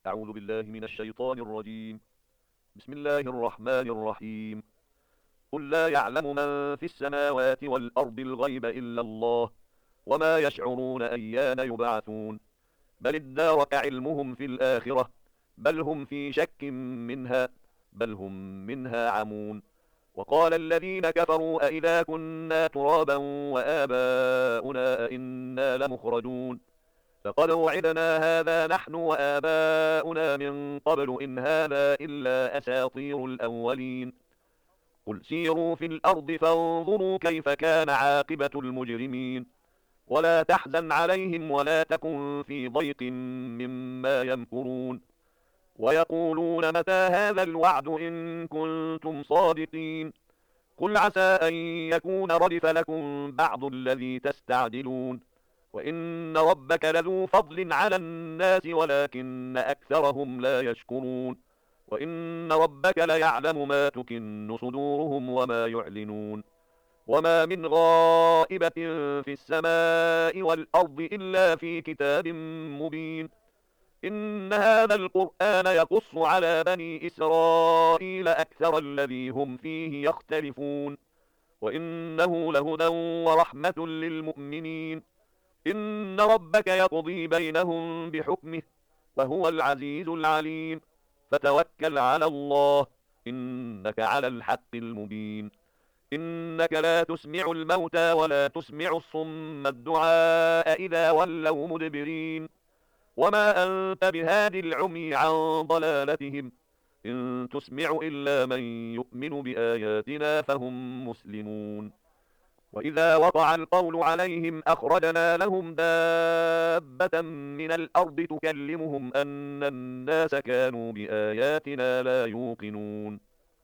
أعوذ بالله من الشيطان الرجيم. بسم الله الرحمن الرحيم. قل لا يعلم من في السماوات والأرض الغيب إلا الله، وما يشعرون أيان يبعثون. بل ادارك علمهم في الآخرة، بل هم في شك منها، بل هم منها عمون. وقال الذين كفروا أئذا كنا ترابا وآباؤنا أئنا لمخرجون. لقد وعدنا هذا نحن وآباؤنا من قبل إن هذا إلا أساطير الأولين. قل سيروا في الأرض فانظروا كيف كان عاقبة المجرمين. ولا تحزن عليهم ولا تكن في ضيق مما يمكرون. ويقولون متى هذا الوعد إن كنتم صادقين. قل عسى أن يكون ردف لكم بعض الذي تستعجلون. وإن ربك لذو فضل على الناس ولكن أكثرهم لا يشكرون. وإن ربك ليعلم ما تكن صدورهم وما يعلنون. وما من غائبة في السماء والأرض إلا في كتاب مبين. إن هذا القرآن يقص على بني إسرائيل أكثر الذي هم فيه يختلفون. وإنه لهدى ورحمة للمؤمنين. إن ربك يقضي بينهم بحكمه، وهو العزيز العليم. فتوكل على الله، إنك على الحق المبين. إنك لا تسمع الموتى ولا تسمع الصم الدعاء إذا ولوا مدبرين. وما أنت بهاد العمي عن ضلالتهم، إن تسمع إلا من يؤمن بآياتنا فهم مسلمون. وإذا وقع القول عليهم أخرجنا لهم دابة من الأرض تكلمهم أن الناس كانوا بآياتنا لا يوقنون.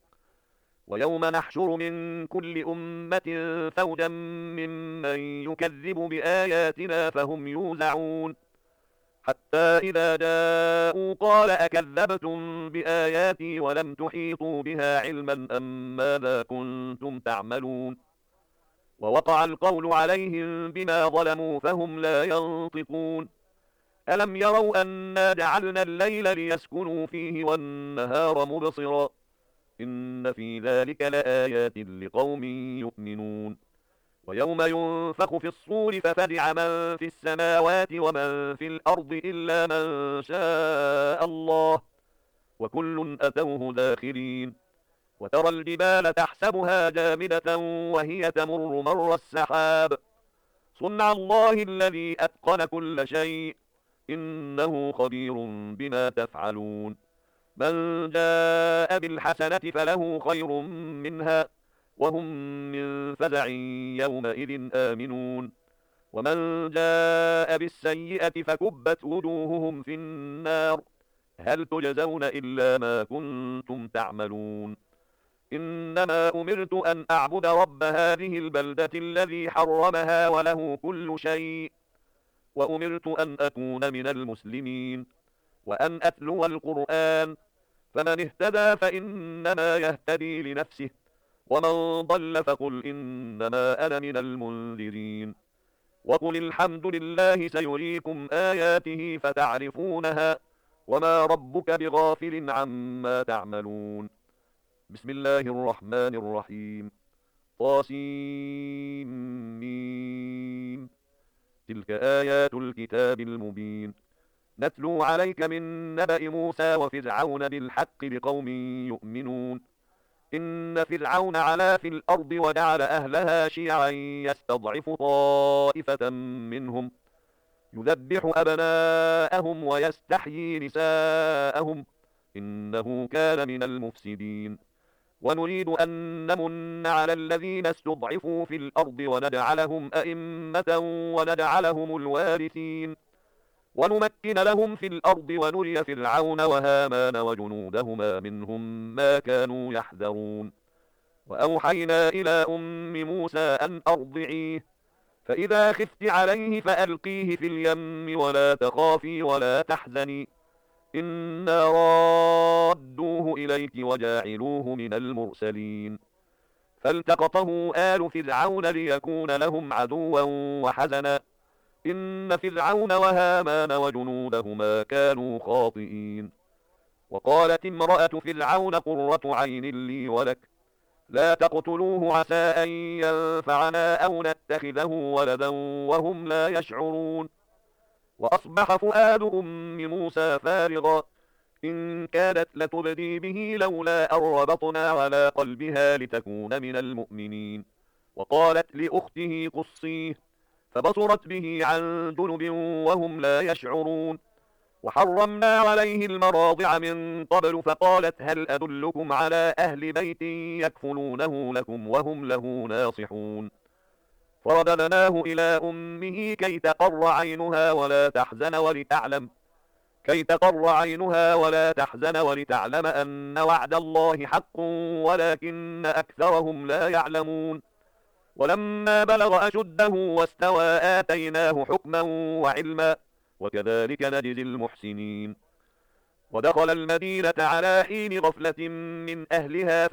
ويوم نحشر من كل أمة فوجا ممن يكذب بآياتنا فهم يوزعون. حتى إذا جاءوا قال أكذبتم بآياتي ولم تحيطوا بها علما أم ماذا كنتم تعملون. ووقع القول عليهم بما ظلموا فهم لا ينطقون. ألم يروا أنا جعلنا الليل ليسكنوا فيه والنهار مبصرا، إن في ذلك لآيات لقوم يؤمنون. ويوم ينفخ في الصور ففزع من في السماوات ومن في الأرض إلا من شاء الله، وكل أتوه داخرين. وترى الجبال تحسبها جامدة وهي تمر مر السحاب، صنع الله الذي أتقن كل شيء، إنه خبير بما تفعلون. من جاء بالحسنة فله خير منها، وهم من فزع يومئذ آمنون. ومن جاء بالسيئة فكبت وجوههم في النار، هل تجزون إلا ما كنتم تعملون. إنما أمرت أن أعبد رب هذه البلدة الذي حرمها وله كل شيء، وأمرت أن أكون من المسلمين، وأن أتلو القرآن. فمن اهتدى فإنما يهتدي لنفسه، ومن ضل فقل إنما أنا من المنذرين. وقل الحمد لله سيريكم آياته فتعرفونها، وما ربك بغافل عما تعملون. بسم الله الرحمن الرحيم. طاسيم. تلك آيات الكتاب المبين. نتلو عليك من نبأ موسى وفرعون بالحق لقوم يؤمنون. إن فرعون علا في الأرض وجعل أهلها شيعا يستضعف طائفة منهم، يذبح أبناءهم ويستحيي نساءهم، إنه كان من المفسدين. ونريد أن نمن على الذين استضعفوا في الأرض ونجعلهم أئمة ونجعلهم الوارثين، ونمكن لهم في الأرض ونري فرعون وهامان وجنودهما منهم ما كانوا يحذرون. وأوحينا إلى أم موسى أن أرضعيه، فإذا خفت عليه فألقيه في اليم ولا تخافي ولا تحزني، إنا رادوه إليك وجاعلوه من المرسلين. فالتقطه آل فرعون ليكون لهم عدوا وحزنا، إن فرعون وهامان وجنودهما كانوا خاطئين. وقالت امرأة فرعون قرة عين لي ولك لا تقتلوه عسى أن ينفعنا أو نتخذه ولدا وهم لا يشعرون. وأصبح فؤاد أم موسى فارغا إن كادت لتبدي به لولا أن ربطنا على قلبها لتكون من المؤمنين. وقالت لأخته قصيه فبصرت به عن جنب وهم لا يشعرون. وحرمنا عليه المراضع من قبل فقالت هل أدلكم على أهل بيت يكفلونه لكم وهم له ناصحون. فرددناه إلى أمه كي تقر عينها ولا تحزن أن وعد الله حق ولكن أكثرهم لا يعلمون. ولما بلغ أشده واستوى آتيناه حكما وعلما وكذلك نجزي المحسنين. ودخل المدينة على حين غفلة من أهلها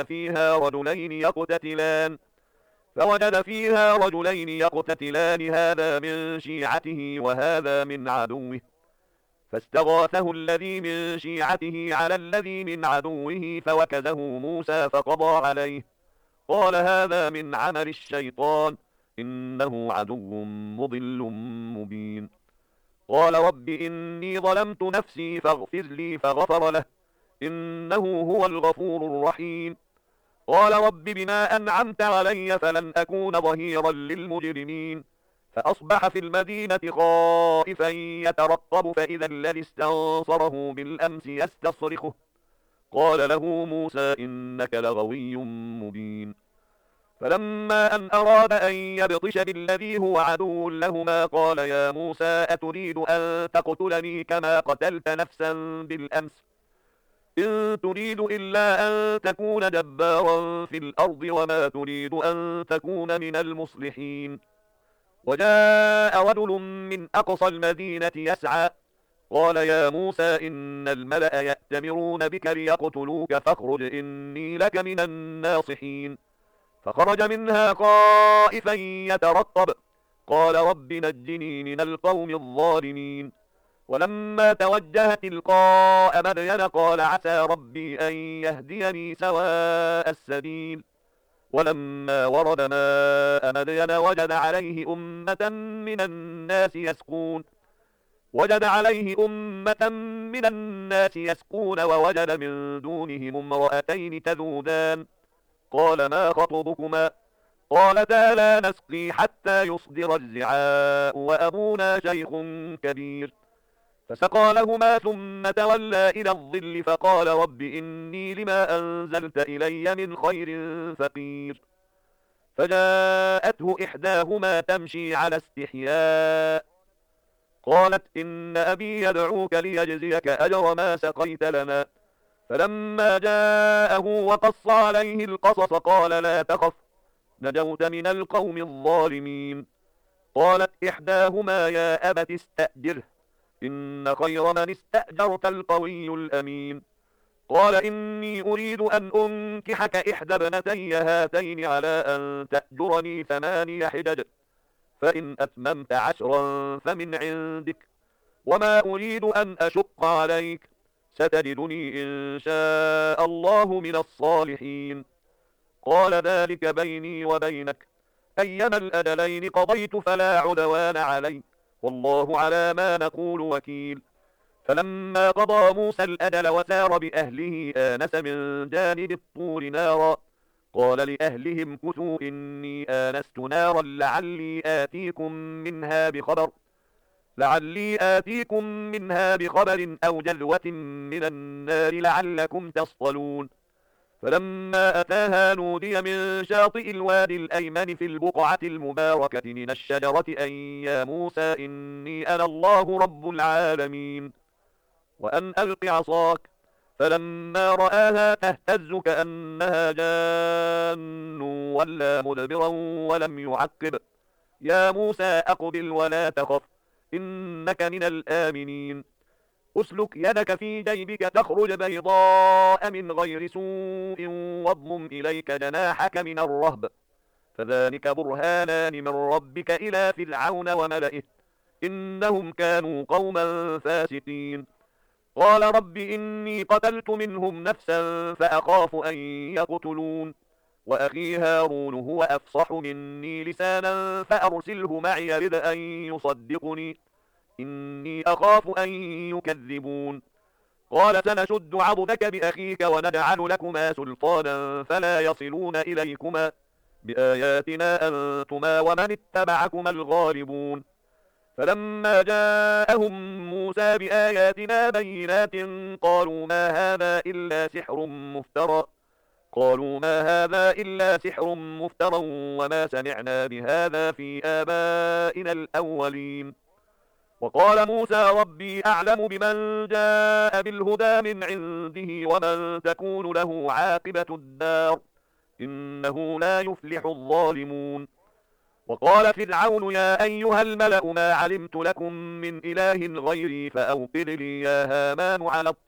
فوجد فيها رجلين يقتتلان هذا من شيعته وهذا من عدوه فاستغاثه الذي من شيعته على الذي من عدوه فوكزه موسى فقضى عليه قال هذا من عمل الشيطان إنه عدو مضل مبين. قال رب إني ظلمت نفسي فاغفر لي فغفر له إنه هو الغفور الرحيم. قال رب بما أنعمت علي فلن أكون ظهيرا للمجرمين. فأصبح في المدينة خائفا يترقب فإذا الذي استنصره بالأمس يستصرخه قال له موسى إنك لغوي مبين. فلما أن أراد أن يبطش بالذي هو عدو لهما قال يا موسى أتريد أن تقتلني كما قتلت نفسا بالأمس إن تريد إلا أن تكون جبارا في الأرض وما تريد أن تكون من المصلحين. وجاء رجل من أقصى المدينة يسعى قال يا موسى إن الملأ يأتمرون بك ليقتلوك فاخرج إني لك من الناصحين. فخرج منها خائفا يترقب قال رب نجني من القوم الظالمين. ولما توجه تلقاء مدين قال عسى ربي أن يهديني سواء السبيل. ولما ورد ماء مدين وجد عليه أمة من الناس يسقون ووجد من دونهم امرأتين تذودان قال ما خطبكما قالتا لا نسقي حتى يصدر الرعاء وأبونا شيخ كبير. فسقى لهما ثم تولى إلى الظل فقال رب إني لما أنزلت إلي من خير فقير. فجاءته إحداهما تمشي على استحياء قالت إن أبي يدعوك ليجزيك أجر ما سقيت لنا. فلما جاءه وقص عليه القصص قال لا تخف نجوت من القوم الظالمين. قالت إحداهما يا أبت استأجره إن خير من استأجرت القوي الأمين. قال إني أريد أن أنكحك إحدى ابنتي هاتين على أن تأجرني 8 حجج فإن أتممت 10 فمن عندك وما أريد أن أشق عليك ستجدني إن شاء الله من الصالحين. قال ذلك بيني وبينك أيما الأجلين قضيت فلا عدوان علي والله على ما نقول وكيل. فلما قضى موسى الأجل وسار بأهله آنس من جانب الطور نارا قال لأهلهم كثوا إني آنست نارا لعلي آتيكم منها بخبر أو جلوة من النار لعلكم تصطلون. فلما أتاها نودي من شاطئ الوادي الأيمن في البقعة المباركة من الشجرة أن يا موسى إني أنا الله رب العالمين وأن ألق عصاك. فلما رآها تهتز كأنها جان ولا مدبرا ولم يعقب يا موسى أقبل ولا تخف إنك من الآمنين. أسلك يدك في جيبك تخرج بيضاء من غير سوء واضمم إليك جناحك من الرهب فذلك برهانان من ربك إلى فرعون وملئه إنهم كانوا قوما فاسقين. قال رب إني قتلت منهم نفسا فأخاف أن يقتلون، وأخي هارون هو أفصح مني لسانا فأرسله معي يرد أن يصدقني، إني أخاف أن يكذبون. قال سنشد عضدك بأخيك ونجعل لكما سلطانا فلا يصلون إليكما بآياتنا أنتما ومن اتبعكما الغالبون. فلما جاءهم موسى بآياتنا بينات قالوا ما هذا إلا سحر مفترى وما سمعنا بهذا في آبائنا الأولين. وقال موسى ربي أعلم بمن جاء بالهدى من عنده ومن تكون له عاقبة الدار، إنه لا يفلح الظالمون. وقال فرعون يا أيها الملأ ما علمت لكم من إله غيري فأوقد لي يا هامان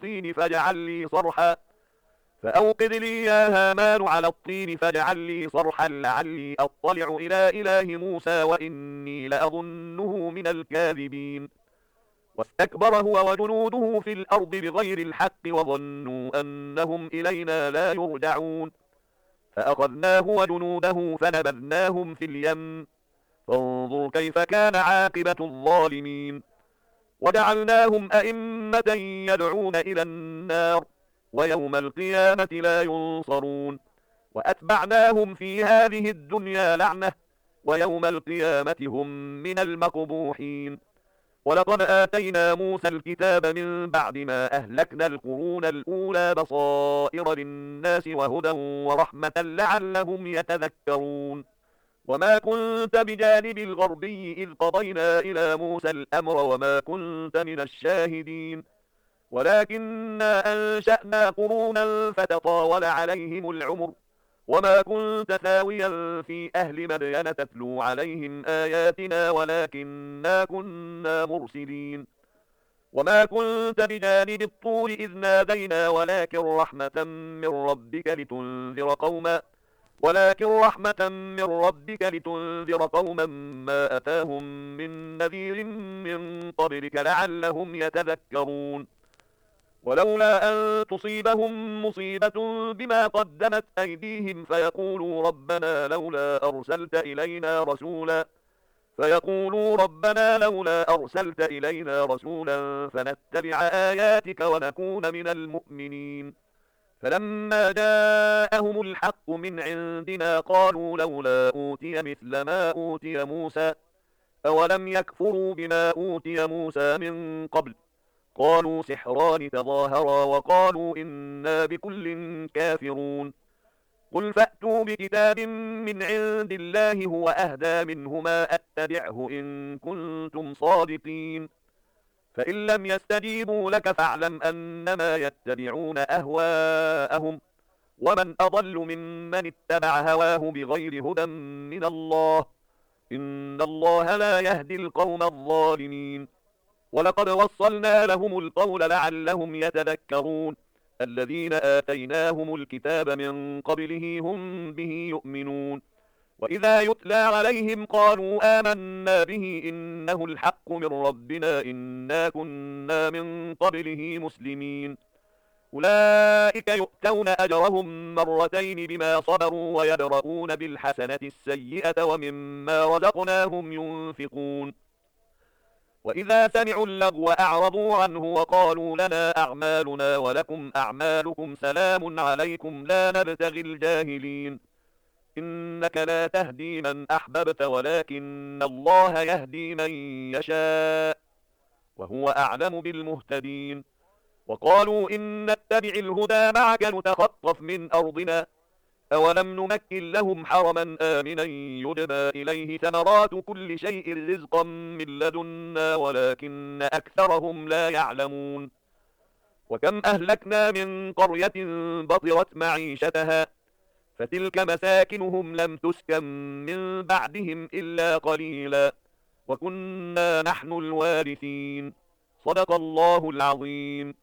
على الطين فاجعل لي صرحا لعلي أطلع إلى إله موسى وإني لأظنه من الكاذبين. واستكبر هو وجنوده في الأرض بغير الحق وظنوا أنهم إلينا لا يرجعون. فأخذناه وجنوده فنبذناهم في اليم، فانظر كيف كان عاقبة الظالمين. وجعلناهم أئمة يدعون إلى النار ويوم القيامة لا ينصرون. وأتبعناهم في هذه الدنيا لعنة ويوم القيامة هم من المقبوحين. ولقد آتينا موسى الكتاب من بعد ما أهلكنا القرون الأولى بصائر للناس وهدى ورحمة لعلهم يتذكرون. وما كنت بجانب الغربي إذ قضينا إلى موسى الأمر وما كنت من الشاهدين، ولكننا أنشأنا قرونا فتطاول عليهم العمر، وما كنت ثاويا في أهل مدين تتلو عليهم آياتنا ولكننا كنا مرسلين. وما كنت بجانب الطور إذ نادينا ولكن رحمة من ربك لتنذر قوما ما أتاهم من نذير من قبلك لعلهم يتذكرون. ولولا أن تصيبهم مصيبة بما قدمت أيديهم فيقولوا ربنا لولا أرسلت إلينا رسولا فنتبع آياتك ونكون من المؤمنين. فلما جاءهم الحق من عندنا قالوا لولا أوتي مثل ما أوتي موسى، أولم يكفروا بما أوتي موسى من قبل، قالوا سحران تظاهرا وقالوا إنا بكل كافرون. قل فأتوا بكتاب من عند الله هو أهدى منهما أتبعه إن كنتم صادقين. فإن لم يستجيبوا لك فاعلم أنما يتبعون أهواءهم، ومن أضل ممن اتبع هواه بغير هدى من الله، إن الله لا يهدي القوم الظالمين. ولقد وصلنا لهم القول لعلهم يتذكرون. الذين آتيناهم الكتاب من قبله هم به يؤمنون. وإذا يتلى عليهم قالوا آمنا به إنه الحق من ربنا إنا كنا من قبله مسلمين. أولئك يؤتون أجرهم مرتين بما صبروا ويدرؤون بالحسنة السيئة ومما رزقناهم ينفقون. وإذا سمعوا اللغو أعرضوا عنه وقالوا لنا أعمالنا ولكم أعمالكم سلام عليكم لا نبتغي الجاهلين. إنك لا تهدي من أحببت ولكن الله يهدي من يشاء وهو أعلم بالمهتدين. وقالوا إن نتبع الهدى معك نتخطف من أرضنا أولم نمكن لهم حرما آمنا يجبى إليه ثمرات كل شيء رزقا من لدنا ولكن أكثرهم لا يعلمون. وكم أهلكنا من قرية بطرت معيشتها فتلك مساكنهم لم تسكن من بعدهم إلا قليلا وكنا نحن الوارثين. صدق الله العظيم.